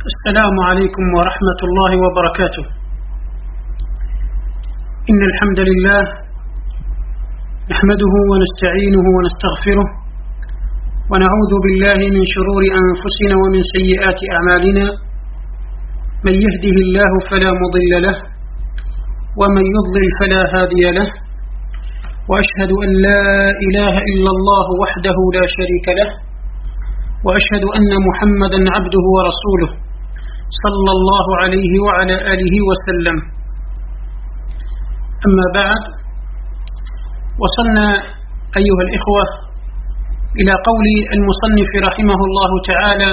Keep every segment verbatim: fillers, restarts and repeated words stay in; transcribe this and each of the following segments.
السلام عليكم ورحمة الله وبركاته. إن الحمد لله نحمده ونستعينه ونستغفره ونعوذ بالله من شرور أنفسنا ومن سيئات أعمالنا. من يهده الله فلا مضل له ومن يضلل فلا هادي له، وأشهد أن لا إله إلا الله وحده لا شريك له، وأشهد أن محمدا عبده ورسوله صلى الله عليه وعلى آله وسلم. أما بعد، وصلنا أيها الإخوة إلى قول المصنف رحمه الله تعالى: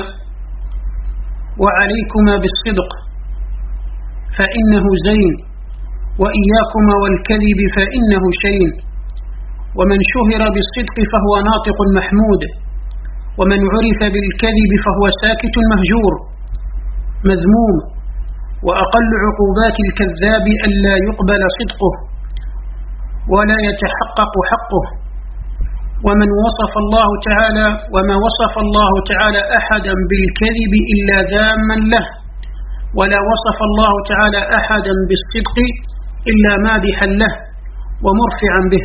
وعليكما بالصدق فإنه زين، وإياكما والكذب فإنه شين، ومن شهر بالصدق فهو ناطق محمود، ومن عرف بالكذب فهو ساكت مهجور مذموم، وأقل عقوبات الكذاب ألا يقبل صدقه ولا يتحقق حقه. ومن وصف الله تعالى وما وصف الله تعالى أحدا بالكذب إلا ذاما له، ولا وصف الله تعالى أحدا بالصدق إلا مادحا له ومرفعا به.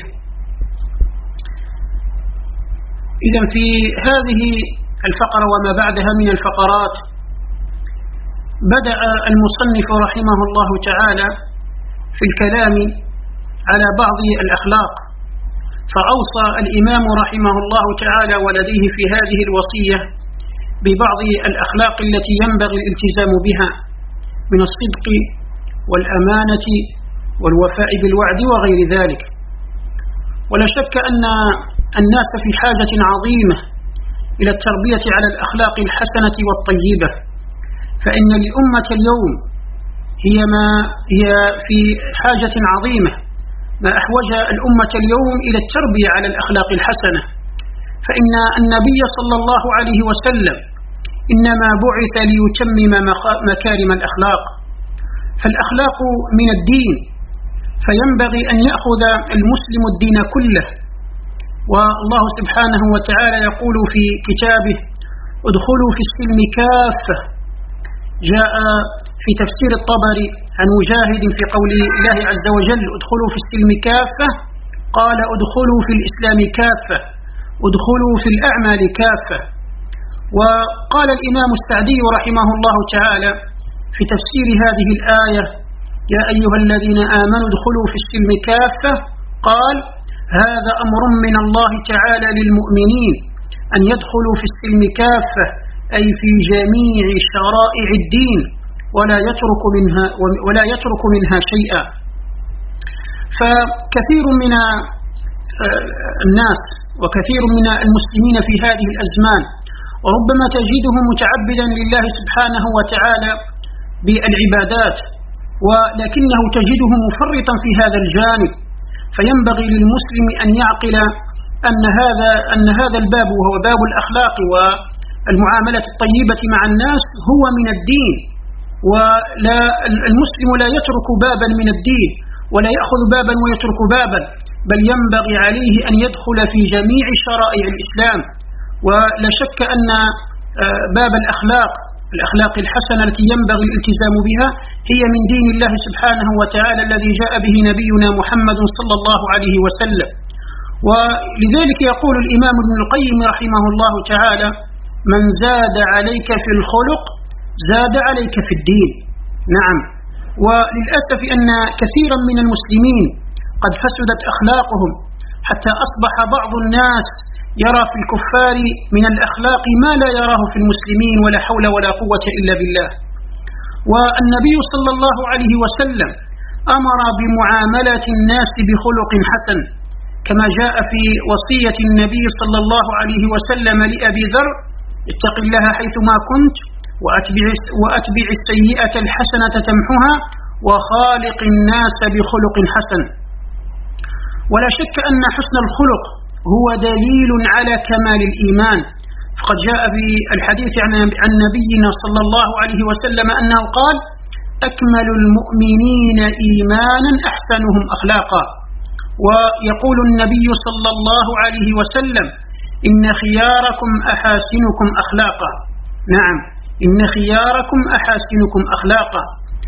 إذن في هذه الفقرة وما بعدها من الفقرات بدأ المصنف رحمه الله تعالى في الكلام على بعض الأخلاق، فأوصى الإمام رحمه الله تعالى ولديه في هذه الوصية ببعض الأخلاق التي ينبغي الالتزام بها من الصدق والأمانة والوفاء بالوعد وغير ذلك. ولا شك أن الناس في حاجة عظيمة إلى التربية على الأخلاق الحسنة والطيبة، فإن الأمة اليوم هي ما هي في حاجة عظيمة، ما أحوج الأمة اليوم إلى التربية على الأخلاق الحسنة، فإن النبي صلى الله عليه وسلم إنما بعث ليتمم مكارم الأخلاق، فالأخلاق من الدين، فينبغي أن يأخذ المسلم الدين كله. والله سبحانه وتعالى يقول في كتابه: ادخلوا في السلم كافة. جاء في تفسير الطبري عن مجاهد في قول الله عز وجل: ادخلوا في السلم كافة، قال: ادخلوا في الإسلام كافة، ادخلوا في الأعمال كافة. وقال الإمام السعدي رحمه الله تعالى في تفسير هذه الآية: يا أيها الذين آمنوا ادخلوا في السلم كافة، قال: هذا أمر من الله تعالى للمؤمنين أن يدخلوا في السلم كافة، أي في جميع شرائع الدين، ولا يترك منها ولا يترك منها شيئا. فكثير من الناس وكثير من المسلمين في هذه الأزمان وربما تجده متعبدا لله سبحانه وتعالى بالعبادات، ولكنه تجده مفرطا في هذا الجانب، فينبغي للمسلم أن يعقل أن هذا أن هذا الباب، وهو باب الأخلاق والمعاملة الطيبة مع الناس، هو من الدين، ولا المسلم لا يترك بابا من الدين ولا يأخذ بابا ويترك بابا، بل ينبغي عليه أن يدخل في جميع شرائع الإسلام. ولا شك أن باب الأخلاق الأخلاق الحسنة التي ينبغي الالتزام بها هي من دين الله سبحانه وتعالى الذي جاء به نبينا محمد صلى الله عليه وسلم. ولذلك يقول الإمام ابن القيم رحمه الله تعالى: من زاد عليك في الخلق زاد عليك في الدين. نعم، وللأسف أن كثيرا من المسلمين قد فسدت أخلاقهم، حتى أصبح بعض الناس يرى في الكفار من الأخلاق ما لا يراه في المسلمين، ولا حول ولا قوة إلا بالله. والنبي صلى الله عليه وسلم أمر بمعاملة الناس بخلق حسن، كما جاء في وصية النبي صلى الله عليه وسلم لأبي ذر: اتق الله حيثما كنت وأتبع, وأتبع السيئة الحسنة تمحها وخالق الناس بخلق حسن. ولا شك أن حسن الخلق هو دليل على كمال الإيمان، فقد جاء في الحديث عن نبينا صلى الله عليه وسلم أنه قال: أكمل المؤمنين إيمانا أحسنهم أخلاقا. ويقول النبي صلى الله عليه وسلم: إن خياركم أحاسنكم أخلاقا. نعم، إن خياركم أحاسنكم أخلاقا.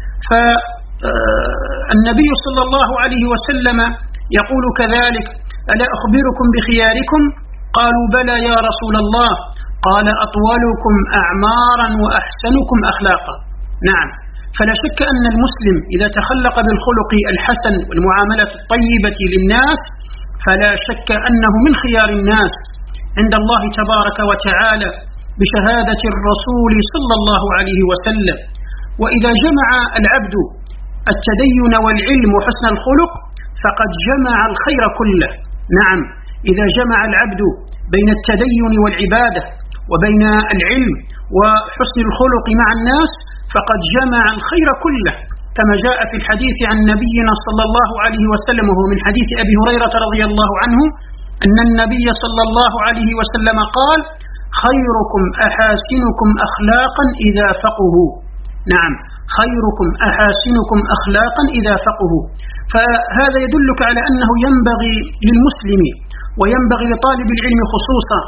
فالنبي صلى الله عليه وسلم يقول كذلك: ألا أخبركم بخياركم؟ قالوا: بلى يا رسول الله. قال: أطولكم أعمارا وأحسنكم أخلاقا. نعم، فلا شك أن المسلم إذا تخلق بالخلق الحسن والمعاملة الطيبة للناس فلا شك أنه من خيار الناس عند الله تبارك وتعالى بشهادة الرسول صلى الله عليه وسلم. وإذا جمع العبد التدين والعلم وحسن الخلق فقد جمع الخير كله. نعم، إذا جمع العبد بين التدين والعبادة وبين العلم وحسن الخلق مع الناس فقد جمع الخير كله، كما جاء في الحديث عن نبينا صلى الله عليه وسلم، وهو من حديث أبي هريرة رضي الله عنه أن النبي صلى الله عليه وسلم قال: خيركم أحاسنكم أخلاقا إذا فقهوا. نعم، خيركم أحاسنكم أخلاقا إذا فقهوا. فهذا يدلك على أنه ينبغي للمسلم وينبغي لطالب العلم خصوصا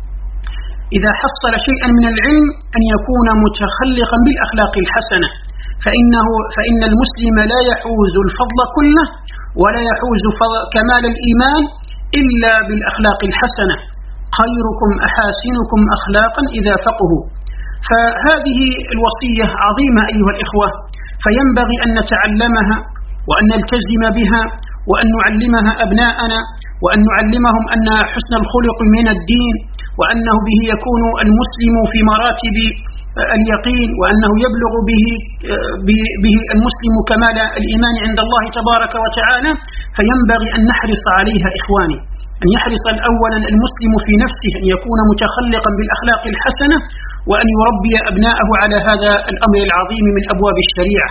إذا حصل شيئا من العلم أن يكون متخلقا بالأخلاق الحسنة، فإنه فإن المسلم لا يحوز الفضل كله ولا يحوز كمال الإيمان إلا بالأخلاق الحسنة. خيركم أحاسنكم أخلاقا إذا فقهوا. فهذه الوصية عظيمة أيها الإخوة، فينبغي أن نتعلمها وأن نلتزم بها وأن نعلمها أبناءنا وأن نعلمهم أن حسن الخلق من الدين، وأنه به يكون المسلم في مراتب اليقين، وأنه يبلغ به به المسلم كمال الإيمان عند الله تبارك وتعالى. فينبغي أن نحرص عليها إخواني، أن يحرص الأولا المسلم في نفسه أن يكون متخلقا بالأخلاق الحسنة، وأن يربي أبناءه على هذا الأمر العظيم من أبواب الشريعة.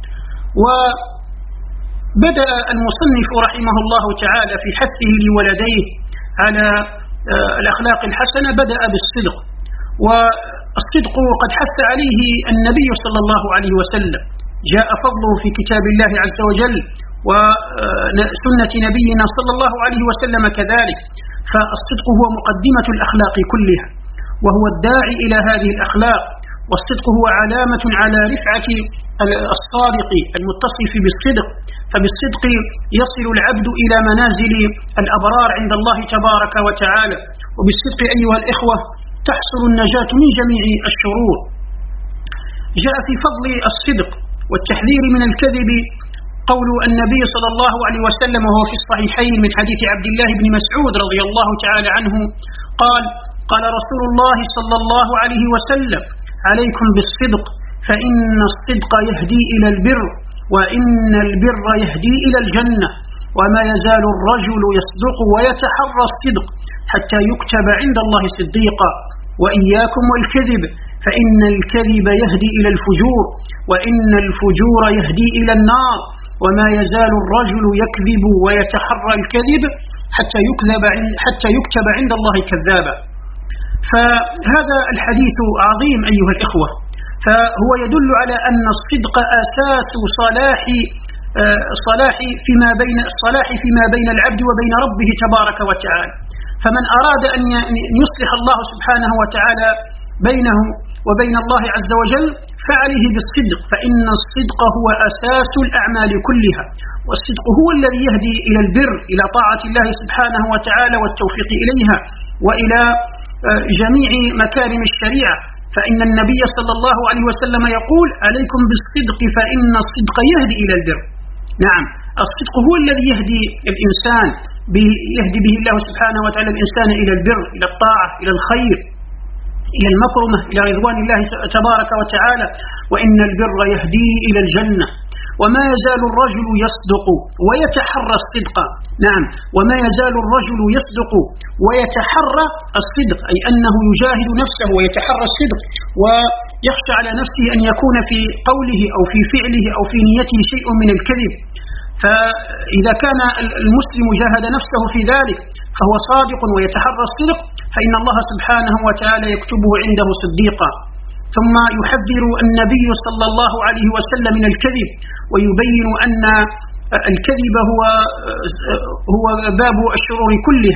وبدأ المصنف رحمه الله تعالى في حثه لولديه على الأخلاق الحسنة بدأ بالصدق، والصدق قد حث عليه النبي صلى الله عليه وسلم، جاء فضله في كتاب الله عز وجل وسنة نبينا صلى الله عليه وسلم كذلك. فالصدق هو مقدمة الأخلاق كلها وهو الداعي إلى هذه الأخلاق، والصدق هو علامة على رفعة الصادق المتصف بالصدق، فبالصدق يصل العبد إلى منازل الأبرار عند الله تبارك وتعالى، وبالصدق أيها الإخوة تحصل النجاة من جميع الشرور. جاء في فضل الصدق والتحذير من الكذب قول النبي صلى الله عليه وسلم وهو في الصحيحين من حديث عبد الله بن مسعود رضي الله تعالى عنه قال: قال رسول الله صلى الله عليه وسلم: عليكم بالصدق فإن الصدق يهدي إلى البر وإن البر يهدي إلى الجنة، وما يزال الرجل يصدق ويتحرى الصدق حتى يكتب عند الله صديقا، وإياكم والكذب فإن الكذب يهدي إلى الفجور وإن الفجور يهدي إلى النار، وما يزال الرجل يكذب ويتحرى الكذب حتى يكذب حتى يكتب عند الله كذابا. فهذا الحديث عظيم أيها الإخوة، فهو يدل على أن الصدق أساس صلاح صلاح فيما بين الصلاح فيما بين العبد وبين ربه تبارك وتعالى. فمن أراد أن يصلح الله سبحانه وتعالى بينه وبين الله عز وجل فعليه بالصدق، فإن الصدق هو أساس الأعمال كلها، والصدق هو الذي يهدي إلى البر، إلى طاعة الله سبحانه وتعالى والتوفيق إليها وإلى جميع مكارم الشريعة. فإن النبي صلى الله عليه وسلم يقول: عليكم بالصدق فإن الصدق يهدي إلى البر. نعم، الصدق هو الذي يهدي الإنسان، يهدي به الله سبحانه وتعالى الإنسان إلى البر، إلى الطاعة، إلى الخير، إلى المكرمة، إلى رضوان الله تبارك وتعالى. وإن البر يهدي إلى الجنة، وما يزال الرجل يصدق ويتحرى الصدق. نعم، وما يزال الرجل يصدق ويتحرى الصدق، أي أنه يجاهد نفسه ويتحرى الصدق ويخشى على نفسه أن يكون في قوله أو في فعله أو في نيته شيء من الكذب. فإذا كان المسلم جاهد نفسه في ذلك فهو صادق ويتحرى الصدق، فإن الله سبحانه وتعالى يكتبه عنده صديقا. ثم يحذر النبي صلى الله عليه وسلم من الكذب، ويبين أن الكذب هو هو باب الشرور كلها.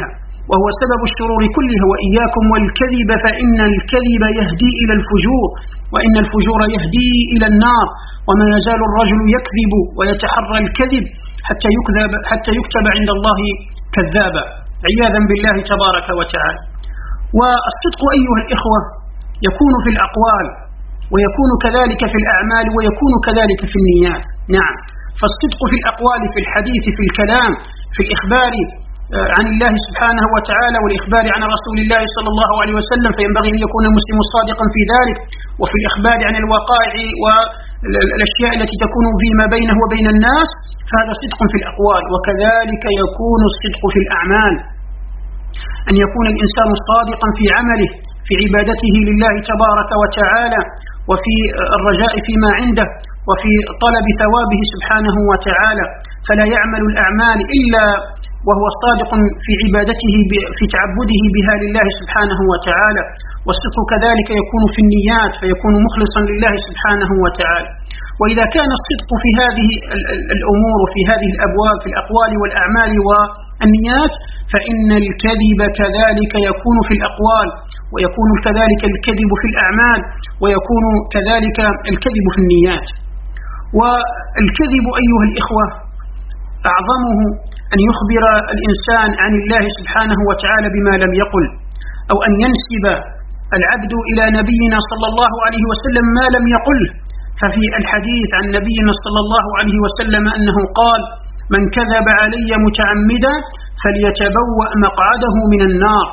وهو سبب الشرور كلها. وإياكم والكذب فإن الكذب يهدي إلى الفجور، وإن الفجور يهدي إلى النار. وما يزال الرجل يكذب ويتحرى الكذب حتى يكذب حتى يكتب عند الله كذابا، عياذا بالله تبارك وتعالى. والصدق أيها الإخوة يكون في الأقوال، ويكون كذلك في الأعمال، ويكون كذلك في النيات. نعم، فالصدق في الأقوال، في الحديث، في الكلام، في الإخبار عن الله سبحانه وتعالى والإخبار عن رسول الله صلى الله عليه وسلم، فينبغي أن يكون المسلم صادقا في ذلك. وفي الإخبار عن الوقائع والأشياء التي تكون فيما بينه وبين الناس، فهذا صدق في الأقوال. وكذلك يكون الصدق في الأعمال، أن يكون الإنسان صادقا في عمله، في عبادته لله تبارك وتعالى، وفي الرجاء فيما عنده، وفي طلب ثوابه سبحانه وتعالى. فلا يعمل الأعمال إلا وهو صادق في عبادته، في تعبده بها لله سبحانه وتعالى. والصدق كذلك يكون في النيات، فيكون مخلصا لله سبحانه وتعالى. وإذا كان الصدق في هذه الأمور وفي هذه الأبواب، في الأقوال والأعمال والنيات، فإن الكذب كذلك يكون في الأقوال، ويكون كذلك الكذب في الأعمال، ويكون كذلك الكذب في النيات. والكذب أيها الإخوة أعظمه أن يخبر الإنسان عن الله سبحانه وتعالى بما لم يقل، أو أن ينسب العبد إلى نبينا صلى الله عليه وسلم ما لم يقله. ففي الحديث عن نبينا صلى الله عليه وسلم أنه قال: من كذب علي متعمدا فليتبوأ مقعده من النار.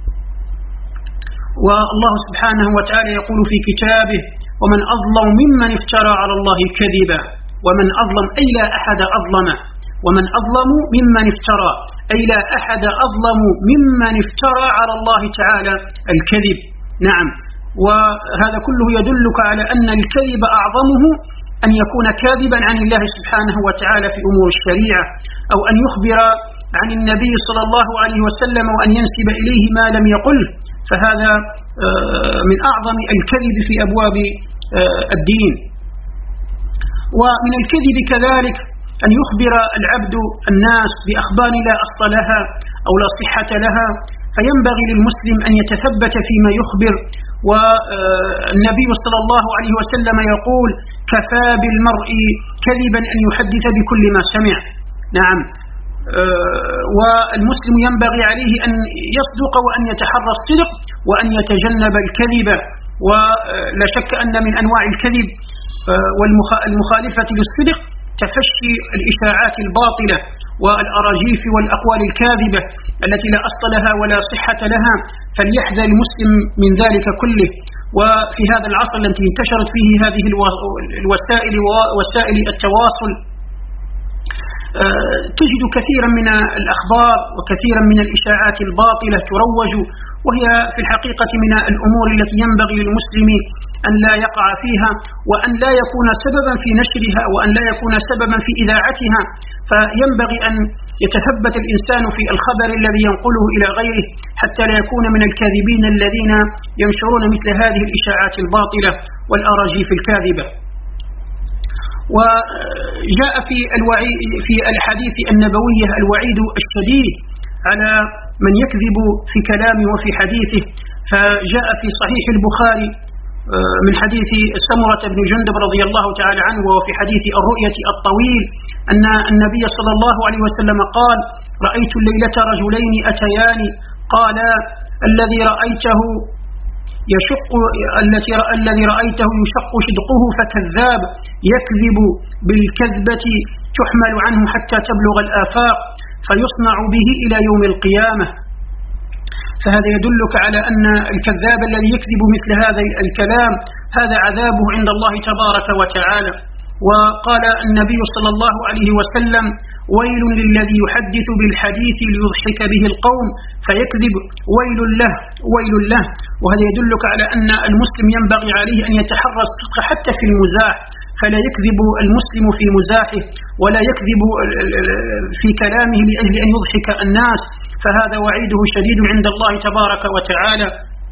والله سبحانه وتعالى يقول في كتابه: ومن أظلم ممن افترى على الله كذبا. ومن أظلم أي لا أحد أظلم، ومن أظلم ممن افترى أي لا أحد أظلم ممن افترى على الله تعالى الكذب. نعم، وهذا كله يدلك على أن الكذب أعظمه أن يكون كاذبا عن الله سبحانه وتعالى في أمور الشريعة، أو أن يخبر عن النبي صلى الله عليه وسلم وأن ينسب إليه ما لم يقله، فهذا من أعظم الكذب في أبواب الدين. ومن الكذب كذلك أن يخبر العبد الناس بأخبار لا أصل لها أو لا صحة لها، فينبغي للمسلم أن يتثبت فيما يخبر. والنبي صلى الله عليه وسلم يقول: كفى بالمرء كذبا أن يحدث بكل ما سمع. نعم، والمسلم ينبغي عليه أن يصدق وأن يتحرى الصدق وأن يتجنب الكذب. ولا شك أن من أنواع الكذب والمخالفة للصدق تفشي الإشاعات الباطلة والأراجيف والأقوال الكاذبة التي لا أصل لها ولا صحة لها، فليحذر المسلم من ذلك كله. وفي هذا العصر الذي انتشرت فيه هذه الوسائل ووسائل التواصل، تجد كثيرا من الأخبار وكثيرا من الإشاعات الباطلة تروج، وهي في الحقيقة من الأمور التي ينبغي للمسلم أن لا يقع فيها، وأن لا يكون سببا في نشرها، وأن لا يكون سببا في إذاعتها. فينبغي أن يتثبت الإنسان في الخبر الذي ينقله إلى غيره، حتى لا يكون من الكاذبين الذين ينشرون مثل هذه الإشاعات الباطلة والأراجيف الكاذبة. وجاء في الوعيد في الحديث النبوي الوعيد الشديد على من يكذب في كلامه وفي حديثه. فجاء في صحيح البخاري من حديث سمرة بن جندب رضي الله تعالى عنه، وفي حديث الرؤية الطويل، أن النبي صلى الله عليه وسلم قال: رأيت الليلة رجلين أتيان، قال: الذي رأيته يشق التي الذي رأيته يشق شدقه فكذاب، يكذب بالكذبة تحمل عنه حتى تبلغ الآفاق فيصنع به إلى يوم القيامة. فهذا يدلك على أن الكذاب الذي يكذب مثل هذا الكلام هذا عذابه عند الله تبارك وتعالى. وقال النبي صلى الله عليه وسلم: ويل للذي يحدث بالحديث ليضحك به القوم فيكذب، ويل له ويل له. وهذا يدلك على أن المسلم ينبغي عليه أن يتحرى الصدق حتى في المزاح، فلا يكذب المسلم في مزاحه، ولا يكذب في كلامه لأجل أن يضحك الناس، فهذا وعيده شديد عند الله تبارك وتعالى.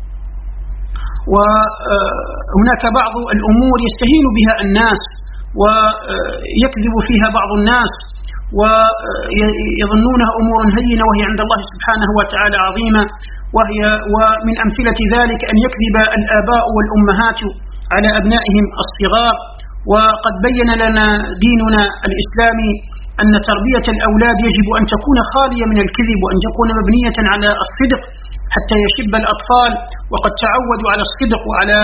وهناك بعض الأمور يستهين بها الناس ويكذب فيها بعض الناس، ويظنونها أمور هينة وهي عند الله سبحانه وتعالى عظيمة. وهي ومن أمثلة ذلك أن يكذب الآباء والأمهات على أبنائهم الصغار. وقد بين لنا ديننا الإسلامي أن تربية الأولاد يجب أن تكون خالية من الكذب، وأن تكون مبنية على الصدق حتى يشب الأطفال وقد تعودوا على الصدق وعلى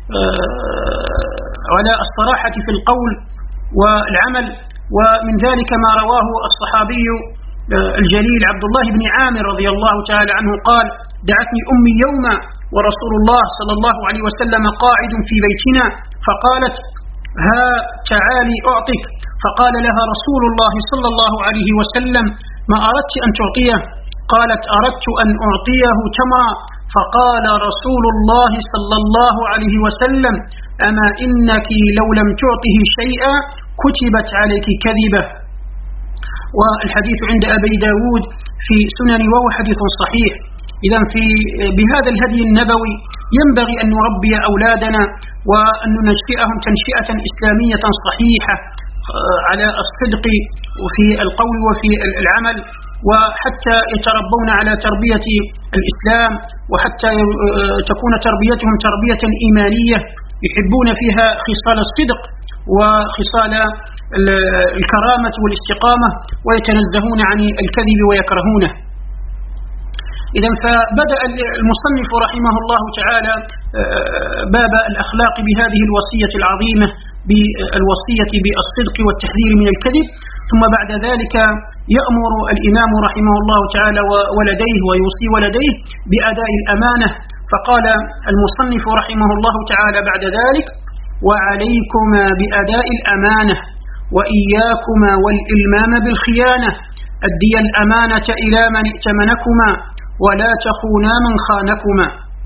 على الصراحة في القول والعمل. ومن ذلك ما رواه الصحابي الجليل عبد الله بن عامر رضي الله تعالى عنه قال: دعتني أمي يوما ورسول الله صلى الله عليه وسلم قاعد في بيتنا، فقالت: ها تعالي أعطك. فقال لها رسول الله صلى الله عليه وسلم: ما أردت أن تعطيه؟ قالت: أردت أن أعطيه تمرا. فقال رسول الله صلى الله عليه وسلم: أما إنك لو لم تعطه شيئا كتبت عليك كذبة. والحديث عند أبي داود في سنن وهو حديث صحيح. إذن في بهذا الهدي النبوي ينبغي أن نربي أولادنا وأن ننشئهم تنشئة إسلامية صحيحة على الصدق وفي القول وفي العمل، وحتى يتربون على تربية الإسلام، وحتى تكون تربيتهم تربية إيمانية يحبون فيها خصال الصدق وخصال الكرامة والاستقامة، ويتنزهون عن الكذب ويكرهونه. إذن فبدأ المصنف رحمه الله تعالى باب الأخلاق بهذه الوصية العظيمة، بالوصية بالصدق والتحذير من الكذب. ثم بعد ذلك يأمر الإمام رحمه الله تعالى ولديه ويوصي ولديه بأداء الأمانة. فقال المصنف رحمه الله تعالى بعد ذلك: وعليكما بأداء الأمانة وإياكما والإلمام بالخيانة، أديا الأمانة إلى من ائتمنكما ولا تخونا من خانكما.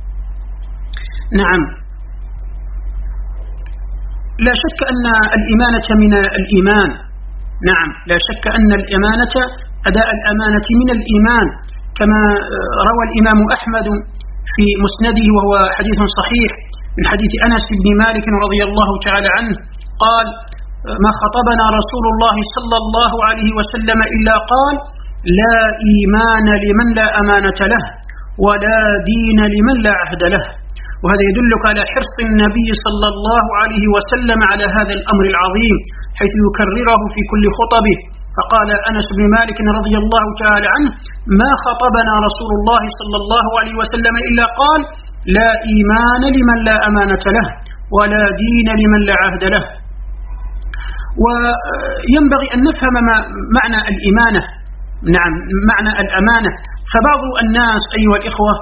نعم، لا شك أن الإمانة من الإيمان. نعم، لا شك أن الأمانة أداء الأمانة من الإيمان، كما روى الإمام أحمد في مسنده وهو حديث صحيح من حديث أنس بن مالك رضي الله تعالى عنه قال: ما خطبنا رسول الله صلى الله عليه وسلم إلا قال: لا إيمان لمن لا أمانة له، ولا دين لمن لا عهد له. وهذا يدلك على حرص النبي صلى الله عليه وسلم على هذا الأمر العظيم، حيث يكرره في كل خطبه. فقال أنس بن مالك رضي الله تعالى عنه: ما خطبنا رسول الله صلى الله عليه وسلم إلا قال: لا إيمان لمن لا أمانة له، ولا دين لمن لا عهد له. وينبغي أن نفهم معنى الإيمانة. نعم، معنى الأمانة. فبعض الناس أيها الإخوة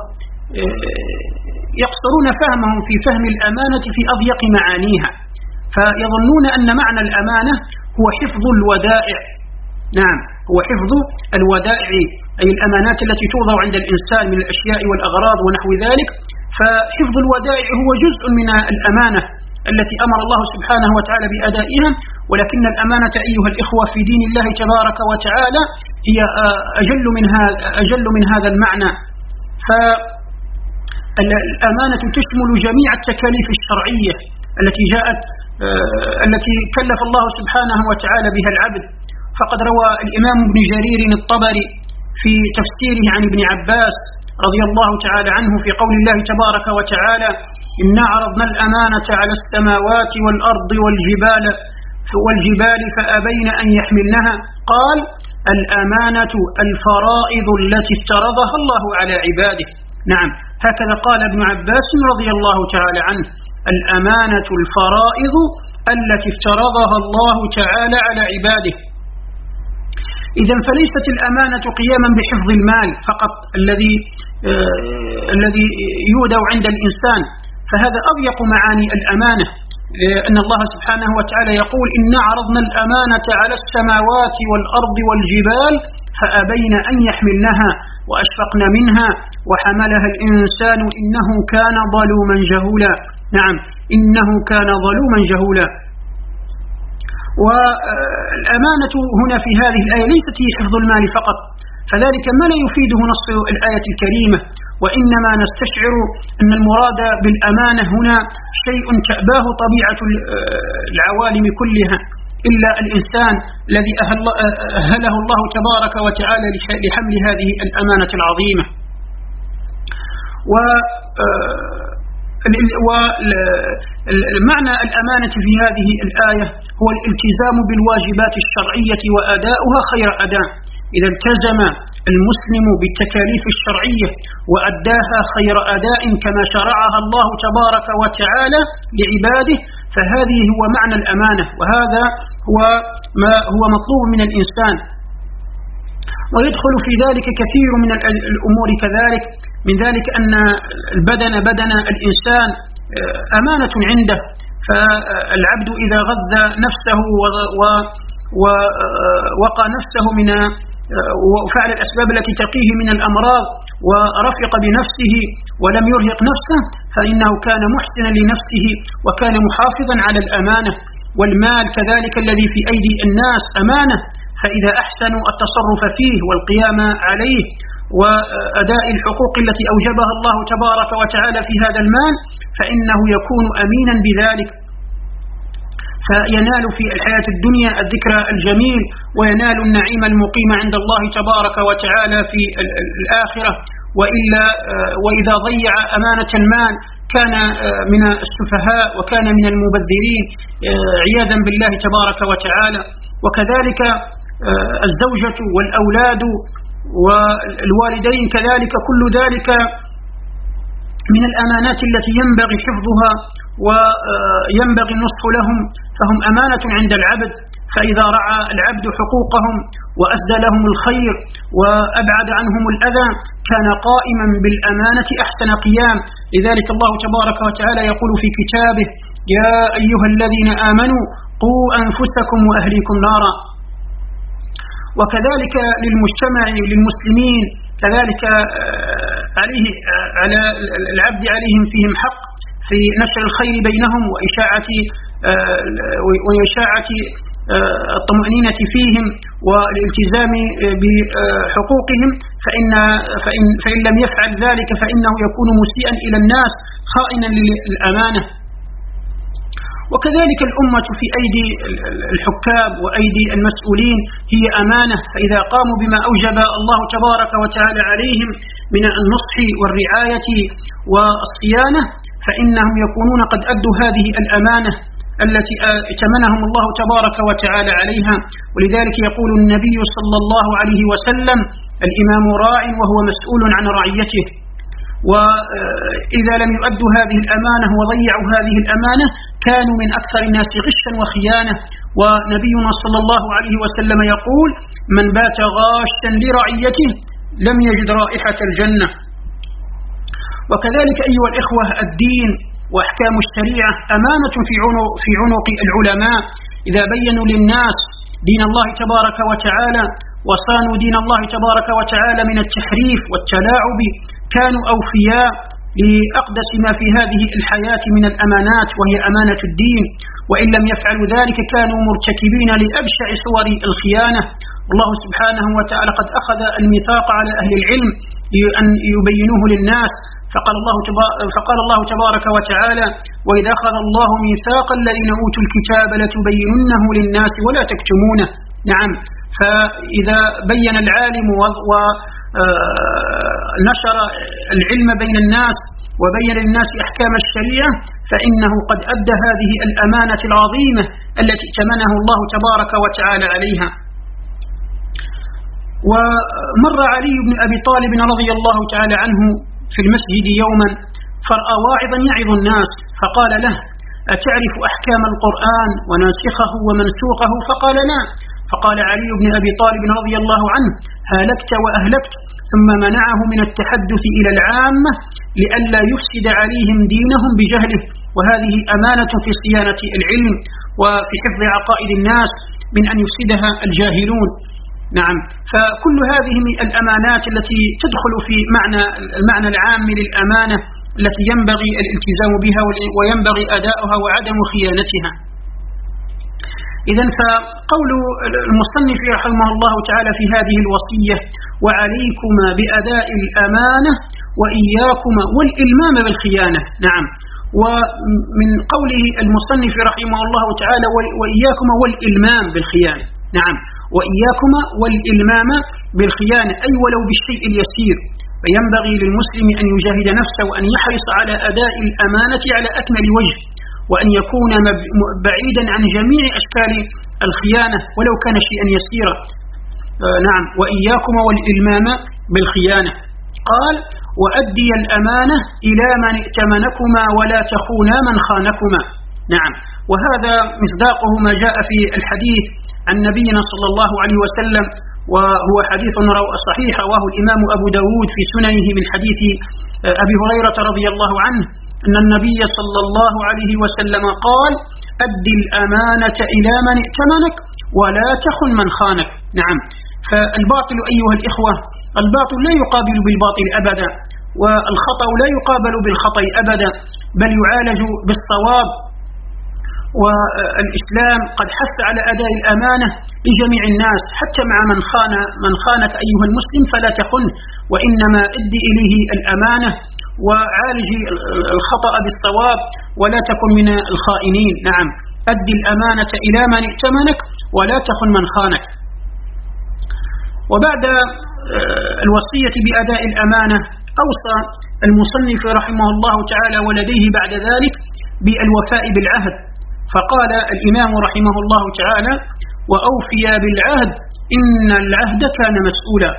يقصرون فهمهم في فهم الأمانة في أضيق معانيها، فيظنون أن معنى الأمانة هو حفظ الودائع. نعم، هو حفظ الودائع، أي الأمانات التي توضع عند الإنسان من الأشياء والأغراض ونحو ذلك. فحفظ الودائع هو جزء من الأمانة التي أمر الله سبحانه وتعالى بأدائها. ولكن الأمانة أيها الإخوة في دين الله تبارك وتعالى هي أجل من هذا أجل من هذا المعنى. فالأمانة تشمل جميع التكاليف الشرعية التي جاءت التي كلف الله سبحانه وتعالى بها العبد. فقد روى الإمام ابن جرير الطبري في تفسيره عن ابن عباس رضي الله تعالى عنه في قول الله تبارك وتعالى: إنا عرضنا الأمانة على السماوات والأرض والجبال والجبال فأبين أن يحملنها. قال: الأمانة الفرائض التي افترضها الله على عباده. نعم، هكذا قال ابن عباس رضي الله تعالى عنه: الأمانة الفرائض التي افترضها الله تعالى على عباده. إذن فليست الأمانة قياما بحفظ المال فقط الذي آه الذي يودع عند الإنسان، فهذا أضيق معاني الأمانة، لأن الله سبحانه وتعالى يقول: إنا عرضنا الأمانة على السماوات والأرض والجبال فأبين أن يحملنها وأشفقن منها وحملها الإنسان إنه كان ظلوما جهولا. نعم، إنه كان ظلوما جهولا. والأمانة هنا في هذه الآية ليست هي حفظ المال فقط، فذلك ما لا يفيده نص الآية الكريمة، وإنما نستشعر أن المراد بالأمانة هنا شيء تأباه طبيعة العوالم كلها، إلا الإنسان الذي أهله الله تبارك وتعالى لحمل هذه الأمانة العظيمة. ومعنى الأمانة في هذه الآية هو الالتزام بالواجبات الشرعية وأداؤها خير أداء. إذا التزم المسلم بالتكاليف الشرعية وأداها خير أداء كما شرعها الله تبارك وتعالى لعباده، فهذه هو معنى الأمانة، وهذا هو ما هو مطلوب من الإنسان. ويدخل في ذلك كثير من الأمور كذلك، من ذلك أن البدن بدن الإنسان أمانة عنده، فالعبد إذا غذى نفسه ووقى نفسه من وفعل الأسباب التي تقيه من الأمراض ورفق بنفسه ولم يرهق نفسه، فإنه كان محسنا لنفسه وكان محافظا على الأمانة. والمال كذلك الذي في أيدي الناس أمانة، فإذا أحسنوا التصرف فيه والقيام عليه وأداء الحقوق التي أوجبها الله تبارك وتعالى في هذا المال، فإنه يكون أمينا بذلك، فينال في الحياة الدنيا الذكرى الجميل وينال النعيم المقيم عند الله تبارك وتعالى في الآخرة. وإلا وإذا ضيع أمانة المال كان من السفهاء وكان من المبذرين عياذا بالله تبارك وتعالى. وكذلك الزوجة والأولاد والوالدين كذلك، كل ذلك من الأمانات التي ينبغي حفظها وينبغي النصح لهم، فهم أمانة عند العبد. فإذا رعى العبد حقوقهم وأسدى لهم الخير وأبعد عنهم الأذى كان قائما بالأمانة أحسن قيام. لذلك الله تبارك وتعالى يقول في كتابه: يا أيها الذين آمنوا قوا أنفسكم وأهليكم نارا. وكذلك للمجتمع للمسلمين كذلك عليه على العبد عليهم فيهم حق في نشر الخير بينهم وإشاعة وإشاعة الطمأنينة فيهم والالتزام بحقوقهم، فإن فإن فإن لم يفعل ذلك فإنه يكون مسيئا إلى الناس خائنا للأمانة. وكذلك الأمة في أيدي الحكام وأيدي المسؤولين هي أمانة، فإذا قاموا بما أوجب الله تبارك وتعالى عليهم من النصح والرعاية والصيانة فإنهم يكونون قد أدوا هذه الأمانة التي ائتمنهم الله تبارك وتعالى عليها. ولذلك يقول النبي صلى الله عليه وسلم: الإمام راع وهو مسؤول عن رعيته. وإذا لم يؤدوا هذه الأمانة وضيعوا هذه الأمانة كانوا من أكثر الناس غشا وخيانة. ونبينا صلى الله عليه وسلم يقول: من بات غاشا لرعيته لم يجد رائحة الجنة. وكذلك أيها الإخوة الدين وأحكام الشريعة أمانة في عنق, في عنق العلماء. إذا بينوا للناس دين الله تبارك وتعالى وصانوا دين الله تبارك وتعالى من التحريف والتلاعب كانوا أوفياء لأقدس ما في هذه الحياة من الأمانات وهي أمانة الدين. وإن لم يفعلوا ذلك كانوا مرتكبين لأبشع صور الخيانة. والله سبحانه وتعالى قد أخذ الميثاق على أهل العلم أن يبينوه للناس، فقال الله فقال الله تبارك وتعالى: وإذا أخذ الله ميثاق الذين أوتوا الكتاب لتبيننه للناس ولا تكتمونه. نعم، فإذا بين العالم ونشر العلم بين الناس وبين للناس أحكام الشريعة فإنه قد أدى هذه الأمانة العظيمة التي ائتمنه الله تبارك وتعالى عليها. ومر علي بن أبي طالب رضي الله تعالى عنه في المسجد يوما فرأى واعظا يعظ الناس فقال له: أتعرف أحكام القرآن وناسخه ومنسوخه؟ فقال: لا. فقال علي بن أبي طالب رضي الله عنه: هلكت وأهلكت. ثم منعه من التحدث إلى العامة لئلا يفسد عليهم دينهم بجهله. وهذه أمانة في صيانة العلم وفي حفظ عقائد الناس من أن يفسدها الجاهلون. نعم، فكل هذه الأمانات التي تدخل في معنى المعنى العام للأمانة التي ينبغي الالتزام بها وينبغي أداؤها وعدم خيانتها. إذن فقول المصنف رحمه الله تعالى في هذه الوصية: وعليكما بأداء الأمانة وإياكما والإلمام بالخيانة. نعم، ومن قوله المصنف رحمه الله تعالى وإياكما والإلمام بالخيانة. نعم، وإياكما والإلمام بالخيانة، أي ولو بالشيء اليسير. فينبغي للمسلم أن يجاهد نفسه وأن يحرص على أداء الأمانة على أكمل وجه، وأن يكون بعيدا عن جميع أشكال الخيانة ولو كان شيئا يسيرا. آه نعم، وإياكما والإلمام بالخيانة. قال وأدي الأمانة إلى من ائتمنكما ولا تخونا من خانكما. نعم، وهذا مصداقه ما جاء في الحديث عن نبينا صلى الله عليه وسلم، وهو حديث صحيح رواه الإمام أبو داود في سننه من حديث أبي هريرة رضي الله عنه أن النبي صلى الله عليه وسلم قال أد الأمانة إلى من ائتمنك ولا تخن من خانك. نعم، فالباطل أيها الإخوة، الباطل لا يقابل بالباطل أبدا، والخطأ لا يقابل بالخطأ أبدا، بل يعالج بالصواب. والإسلام قد حث على أداء الأمانة لجميع الناس، حتى مع من خان من خانك أيها المسلم فلا تخن، وإنما ادي إليه الأمانة وعالج الخطأ بالصواب ولا تكن من الخائنين. نعم، أدي الأمانة إلى من ائتمنك ولا تخن من خانك. وبعد الوصية بأداء الأمانة أوصى المصنف رحمه الله تعالى ولديه بعد ذلك بالوفاء بالعهد، فقال الإمام رحمه الله تعالى وأوفيا بالعهد إن العهد كان مسؤولا.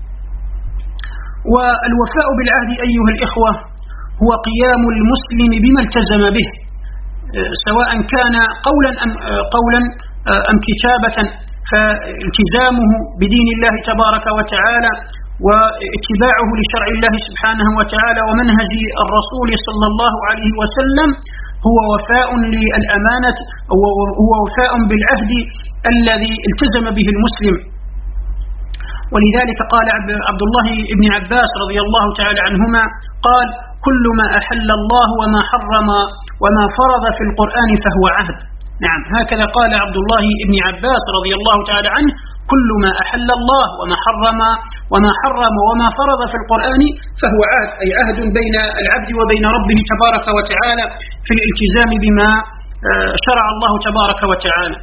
والوفاء بالعهد أيها الإخوة هو قيام المسلم بما التزم به، سواء كان قولا أم, قولا أم كتابة، فالتزامه بدين الله تبارك وتعالى واتباعه لشرع الله سبحانه وتعالى ومنهج الرسول صلى الله عليه وسلم هو وفاء للأمانة، هو وفاء بالعهد الذي التزم به المسلم. ولذلك قال عبد الله بن عباس رضي الله تعالى عنهما قال كل ما أحل الله وما حرم وما فرض في القرآن فهو عهد. نعم، هكذا قال عبد الله بن عباس رضي الله تعالى عنه كل ما أحل الله وما حرم وما حرم وما فرض في القرآن فهو عهد، أي عهد بين العبد وبين ربه تبارك وتعالى في الالتزام بما شرع الله تبارك وتعالى.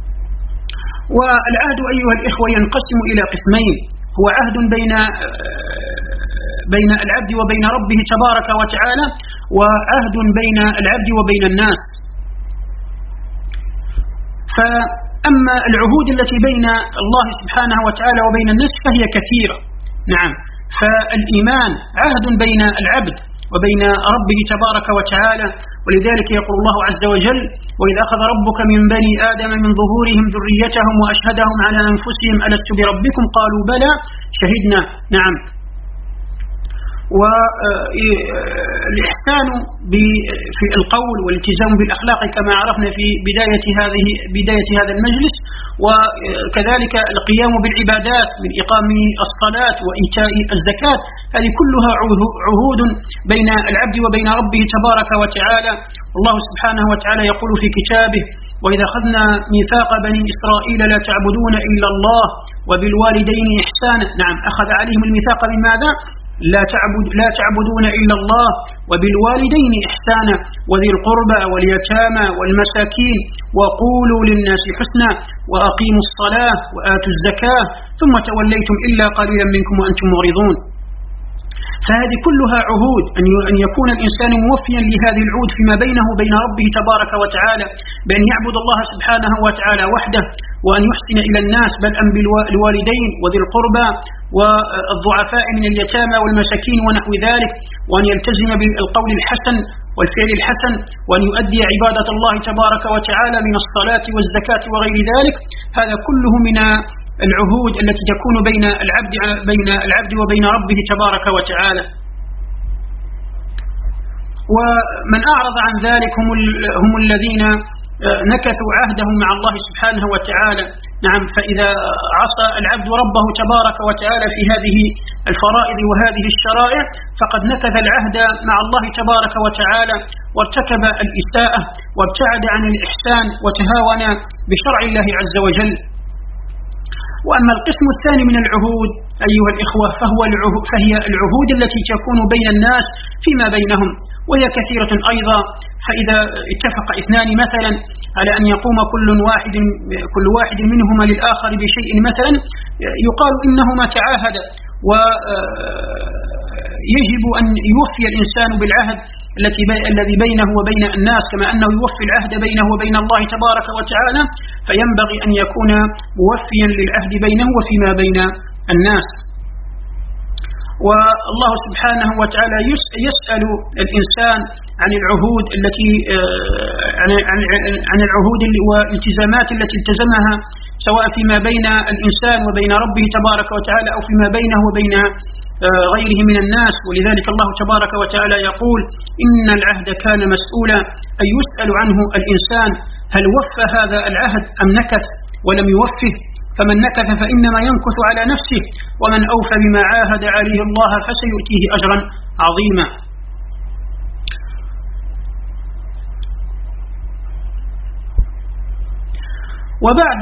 والعهد أيها الإخوة ينقسم إلى قسمين، هو عهد بين بين العبد وبين ربه تبارك وتعالى، وعهد بين العبد وبين الناس. فأما العهود التي بين الله سبحانه وتعالى وبين الناس فهي كثيرة. نعم، فالإيمان عهد بين العبد وبين ربه تبارك وتعالى، ولذلك يقول الله عز وجل وإذ أخذ ربك من بني آدم من ظهورهم ذريتهم وأشهدهم على أنفسهم ألست بربكم قالوا بلى شهدنا. نعم، والإحسان في القول والالتزام بالأخلاق كما عرفنا في بداية هذه بداية هذا المجلس، وكذلك القيام بالعبادات من إقام الصلاة وإيتاء الزكاة، هذه كلها عهود بين العبد وبين ربه تبارك وتعالى. الله سبحانه وتعالى يقول في كتابه وإذا أخذنا ميثاق بني إسرائيل لا تعبدون إلا الله وبالوالدين إحسانا. نعم، أخذ عليهم الميثاق بماذا؟ لا تعبد لا تعبدون إلا الله وبالوالدين إحسانا وذي القربى واليتامى والمساكين وقولوا للناس حسنا وأقيموا الصلاة وآتوا الزكاة ثم توليتم إلا قليلا منكم وأنتم معرضون. فهذه كلها عهود أن يكون الإنسان موفيا لهذه العهود فيما بينه وبين ربه تبارك وتعالى، بأن يعبد الله سبحانه وتعالى وحده، وأن يحسن إلى الناس بدءا بالوالدين وذي القربى والضعفاء من اليتامى والمساكين ونحو ذلك، وأن يلتزم بالقول الحسن والفعل الحسن، وأن يؤدي عبادة الله تبارك وتعالى من الصلاة والزكاة وغير ذلك. هذا كله من العهود التي تكون بين العبد بين العبد وبين ربه تبارك وتعالى. ومن أعرض عن ذلك هم هم الذين نكثوا عهدهم مع الله سبحانه وتعالى. نعم، فإذا عصى العبد ربه تبارك وتعالى في هذه الفرائض وهذه الشرائع فقد نكث العهد مع الله تبارك وتعالى وارتكب الإساءة وابتعد عن الإحسان وتهاون بشرع الله عز وجل. وأما القسم الثاني من العهود أيها الإخوة فهو العهود فهي العهود التي تكون بين الناس فيما بينهم، وهي كثيرة أيضا. فإذا اتفق اثنان مثلا على أن يقوم كل واحد كل واحد منهما للآخر بشيء مثلا، يقال إنهما تعاهدا، ويجب أن يوفي الإنسان بالعهد التي بي... الذي بينه وبين الناس، كما أنه يوفي العهد بينه وبين الله تبارك وتعالى، فينبغي أن يكون موفيا للعهد بينه وفيما بين الناس. والله سبحانه وتعالى يسأل الإنسان عن العهود التي عن عن العهود والالتزامات التي التزمها، سواء فيما بين الإنسان وبين ربه تبارك وتعالى أو فيما بينه وبين غيره من الناس. ولذلك الله تبارك وتعالى يقول: إن العهد كان مسؤولا، أي يسأل عنه الإنسان هل وفى هذا العهد أم نكث ولم يوفه. فمن نكث فإنما ينكث على نفسه، ومن أوفى بما عاهد عليه الله فسيؤتيه أجرا عظيما. وبعد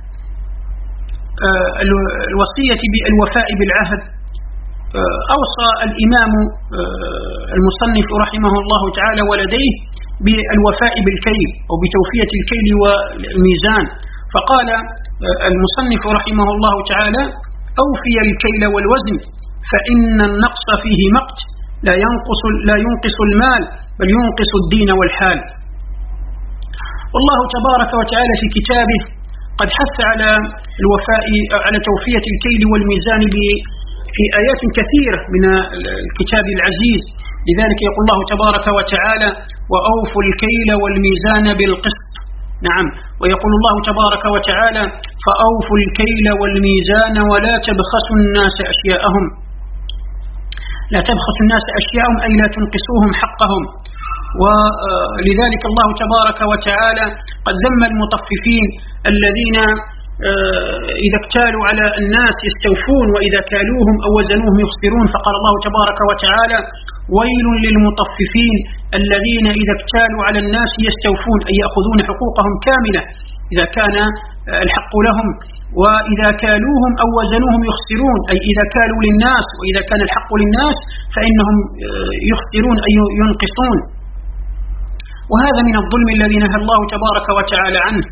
الوصية بالوفاء بالعهد، أوصى الإمام المصنف رحمه الله تعالى ولديه بالوفاء بالكيل أو بتوفية الكيل والميزان، فقال المصنف رحمه الله تعالى: أوفي الكيل والوزن فإن النقص فيه مقت، لا ينقص لا ينقص المال بل ينقص الدين والحال. والله تبارك وتعالى في كتابه قد حث على الوفاء على توفية الكيل والميزان في آيات كثيرة من الكتاب العزيز. لذلك يقول الله تبارك وتعالى: وأوفوا الكيل والميزان بالقسط. نعم. ويقول الله تبارك وتعالى: فأوفوا الكيل والميزان ولا تبخسوا الناس أشياءهم. لا تبخسوا الناس أشياءهم أي لا تنقصوهم حقهم. ولذلك الله تبارك وتعالى قد ذم المطففين الذين إذا اكتالوا على الناس يستوفون، وإذا كالوهم أو وزنوهم يخسرون. فقال الله تبارك وتعالى: ويل للمطففين الذين إذا اكتالوا على الناس يستوفون، أي يأخذون حقوقهم كاملة إذا كان الحق لهم، وإذا كالوهم أو وزنوهم يخسرون، أي إذا كالوا للناس وإذا كان الحق للناس فإنهم يخسرون أي ينقصون. وهذا من الظلم الذي نهى الله تبارك وتعالى عنه.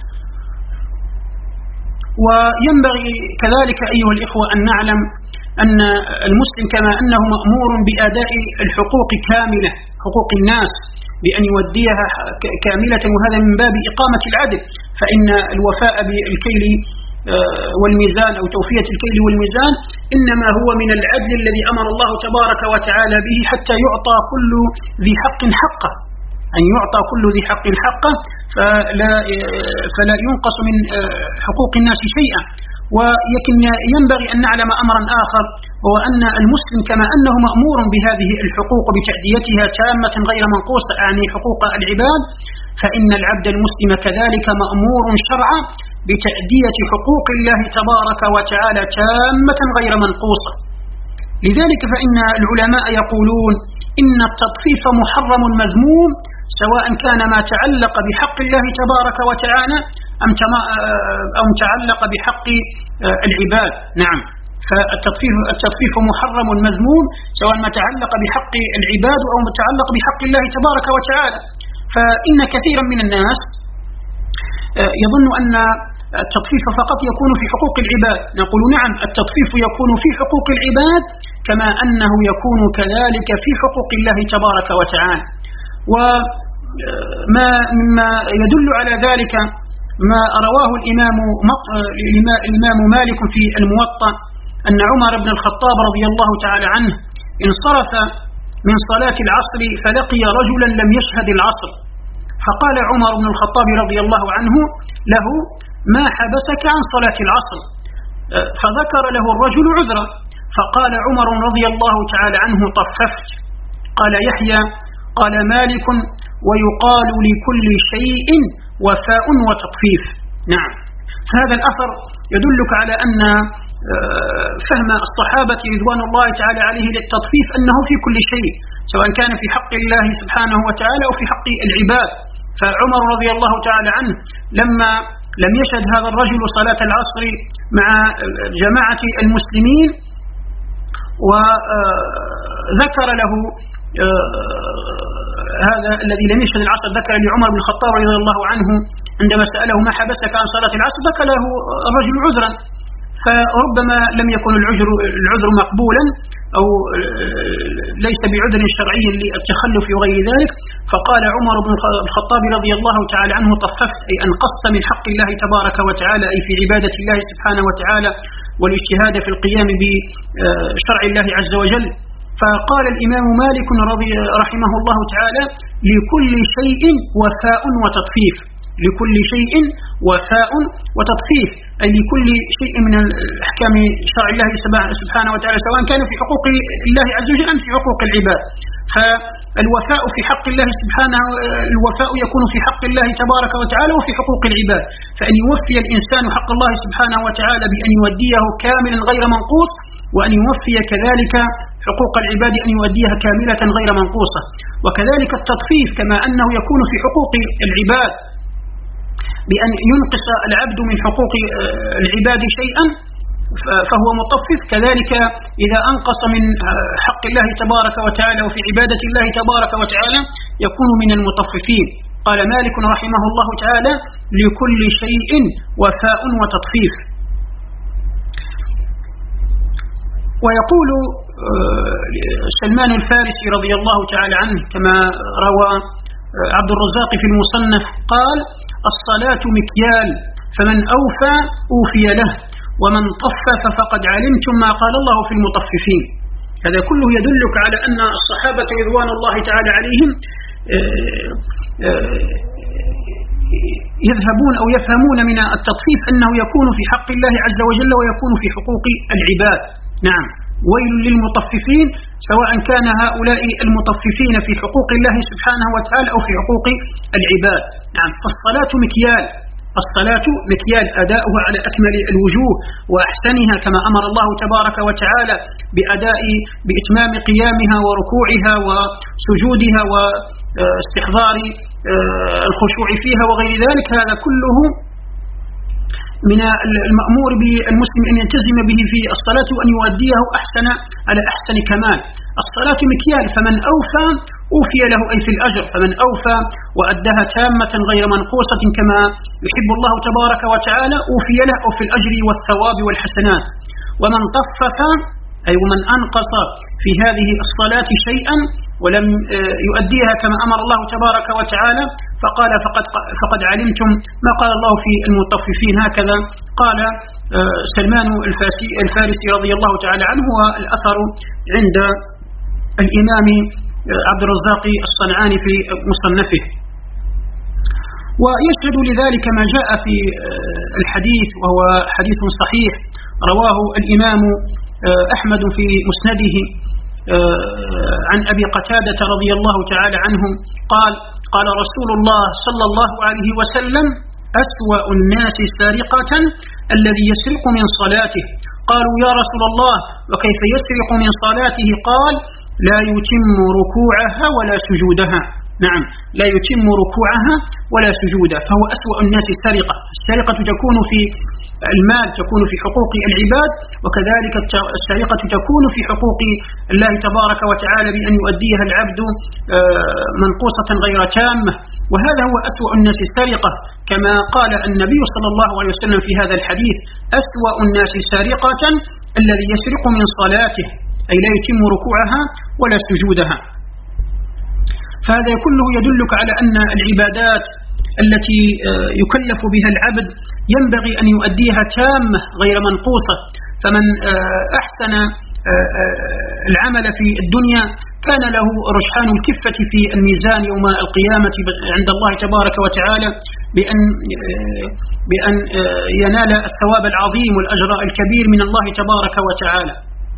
وينبغي كذلك أيها الإخوة أن نعلم أن المسلم كما أنه مأمور بأداء الحقوق كاملة، حقوق الناس بأن يوديها كاملة، وهذا من باب إقامة العدل. فإن الوفاء بالكيل والميزان أو توفية الكيل والميزان إنما هو من العدل الذي أمر الله تبارك وتعالى به، حتى يعطى كل ذي حق حقه، أن يعطى كل ذي حق حقه، فلا فلا ينقص من حقوق الناس شيئا. ولكن ينبغي أن نعلم أمرا آخر، وهو أن المسلم كما أنه مأمور بهذه الحقوق بتأديتها تامة غير منقوصة، يعني حقوق العباد، فإن العبد المسلم كذلك مأمور شرعا بتأدية حقوق الله تبارك وتعالى تامة غير منقوصة. لذلك فإن العلماء يقولون إن التطفيف محرم مذموم، سواء كان ما تعلق بحق الله تبارك وتعالى أم تعلق بحق العباد. نعم. فالتطفيف التطفيف محرم مذموم، سواء ما تعلق بحق العباد أو ما تعلق بحق الله تبارك وتعالى. فإن كثيرا من الناس يظن أن التطفيف فقط يكون في حقوق العباد. نقول نعم، التطفيف يكون في حقوق العباد كما أنه يكون كذلك في حقوق الله تبارك وتعالى. وما مما يدل على ذلك ما رواه الإمام الإمام مالك في الموطأ أن عمر بن الخطاب رضي الله تعالى عنه انصرف من صلاة العصر فلقي رجلا لم يشهد العصر، فقال عمر بن الخطاب رضي الله عنه له: ما حبسك عن صلاة العصر؟ فذكر له الرجل عذرا، فقال عمر رضي الله تعالى عنه: طففت. قال يحيى: قال مالك: ويقال لكل شيء وفاء وتطفيف. نعم. هذا الأثر يدلك على أن فهم الصحابة رضوان الله تعالى عليه للتطفيف أنه في كل شيء، سواء كان في حق الله سبحانه وتعالى أو في حق العباد. فعمر رضي الله تعالى عنه لما لم يشهد هذا الرجل صلاة العصر مع جماعة المسلمين، وذكر له هذا الذي لم يشهد العصر، ذكر لعمر بن الخطاب رضي الله عنه عندما سأله ما حبسك عن صلاة العصر، ذكر له الرجل عذرا، فربما لم يكن العذر العذر مقبولا أو ليس بعذر شرعي للتخلف وغير ذلك، فقال عمر بن الخطاب رضي الله تعالى عنه طففت، أي أنقصت من حق الله تبارك وتعالى، أي في عبادة الله سبحانه وتعالى والاجتهاد في القيام بشرع الله عز وجل. فقال الإمام مالك رضي رحمه الله تعالى لكل شيء وفاء وتطفيف، لكل شيء وفاء وتطفيف، أي لكل شيء من الأحكام شرع الله سبحانه وتعالى، سواء كان في حقوق الله عز وجل أم في حقوق العباد. فالوفاء في حق الله سبحانه، الوفاء يكون في حق الله تبارك وتعالى وفي حقوق العباد، فأن يوفي الإنسان حق الله سبحانه وتعالى بأن يوديه كاملا غير منقوص، وأن يوفي كذلك حقوق العباد أن يؤديها كاملة غير منقوصة. وكذلك التطفيف كما أنه يكون في حقوق العباد بأن ينقص العبد من حقوق العباد شيئا فهو مطفف، كذلك إذا أنقص من حق الله تبارك وتعالى وفي عبادة الله تبارك وتعالى يكون من المطففين. قال مالك رحمه الله تعالى لكل شيء وفاء وتطفيف. ويقول سلمان الفارسي رضي الله تعالى عنه كما روى عبد الرزاق في المصنف قال الصلاة مكيال، فمن أوفى أوفي له، ومن طفف فقد علمتم ما قال الله في المطففين. هذا كله يدلك على أن الصحابة رضوان الله تعالى عليهم يذهبون أو يفهمون من التطفيف أنه يكون في حق الله عز وجل ويكون في حقوق العباد. نعم، ويل للمطففين، سواء كان هؤلاء المطففين في حقوق الله سبحانه وتعالى أو في حقوق العباد. نعم، فالصلاة مكيال، الصلاة مكيال أداؤها على أكمل الوجوه وأحسنها كما أمر الله تبارك وتعالى بأداء بإتمام قيامها وركوعها وسجودها واستحضار الخشوع فيها وغير ذلك. هذا كله من المأمور بالمسلم أن يلتزم به في الصلاة وأن يؤديه أحسن على أحسن كمال. الصلاة مكيال، فمن أوفى أوفي له أي في الأجر، فمن أوفى وأدها تامة غير منقوصة كما يحب الله تبارك وتعالى أوفي له أو في الأجر والثواب والحسنات. ومن طفف أي ومن أنقص في هذه الصلاة شيئا ولم يؤديها كما أمر الله تبارك وتعالى فقال فقد, فقد علمتم ما قال الله في المطففين. هكذا قال سلمان الفارسي رضي الله تعالى عنه، والأثر عند الإمام عبد الرزاق الصنعاني في مصنفه. ويشهد لذلك ما جاء في الحديث وهو حديث صحيح رواه الإمام أحمد في مسنده عن أبي قتادة رضي الله تعالى عنه قال قال رسول الله صلى الله عليه وسلم أسوأ الناس سارقة الذي يسرق من صلاته. قالوا يا رسول الله وكيف يسرق من صلاته؟ قال لا يتم ركوعها ولا سجودها. نعم، لا يتم ركوعها ولا سجودها، فهو أسوأ الناس سرقة. السرقة تكون في المال، تكون في حقوق العباد، وكذلك السرقة تكون في حقوق الله تبارك وتعالى بأن يؤديها العبد منقوصة غير تامة، وهذا هو أسوأ الناس سرقة كما قال النبي صلى الله عليه وسلم في هذا الحديث أسوأ الناس سرقة الذي يسرق من صلاته، أي لا يتم ركوعها ولا سجودها. فهذا كله يدلك على أن العبادات التي يكلف بها العبد ينبغي أن يؤديها تامة غير منقوصة. فمن أحسن العمل في الدنيا كان له رجحان الكفة في الميزان يوم القيامة عند الله تبارك وتعالى بأن بأن ينال الثواب العظيم والأجر الكبير من الله تبارك وتعالى.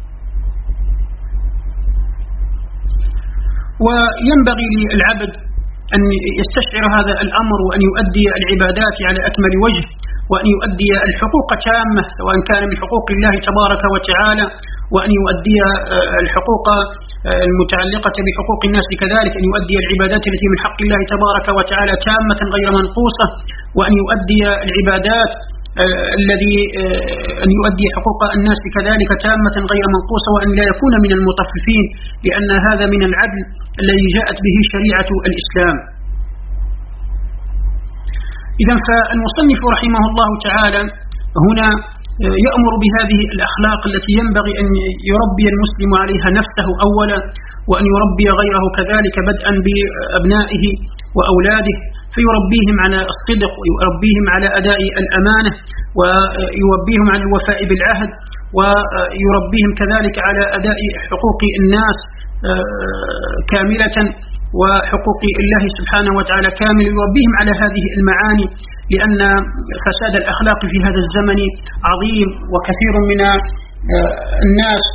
وينبغي للعبد أن يستشعر هذا الأمر وأن يؤدي العبادات على أكمل وجه، وأن يؤدي الحقوق تامة سواء كان من حقوق الله تبارك وتعالى، وأن يؤدي الحقوق المتعلقة بحقوق الناس كذلك، أن يؤدي العبادات التي من حق الله تبارك وتعالى تامة غير منقوصة، وأن يؤدي العبادات الذي أن يؤدي حقوق الناس كذلك تامة غير منقوصة، وأن لا يكون من المطففين، لأن هذا من العدل الذي جاءت به شريعة الإسلام. إذن فالمصنف رحمه الله تعالى هنا يأمر بهذه الأخلاق التي ينبغي أن يربي المسلم عليها نفسه أولا، وأن يربي غيره كذلك، بدءا بأبنائه وأولاده، فيربيهم على الصدق، ويربيهم على أداء الأمانة، ويربيهم على الوفاء بالعهد، ويربيهم كذلك على أداء حقوق الناس كاملة وحقوق الله سبحانه وتعالى كامل، يربيهم على هذه المعاني، لأن فساد الأخلاق في هذا الزمن عظيم، وكثير من الناس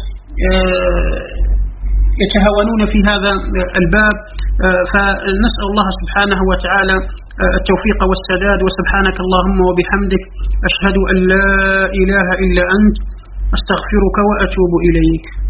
يتهاونون في هذا الباب، فنسأل الله سبحانه وتعالى التوفيق والسداد. وسبحانك اللهم وبحمدك، أشهد أن لا إله إلا أنت، أستغفرك وأتوب إليك.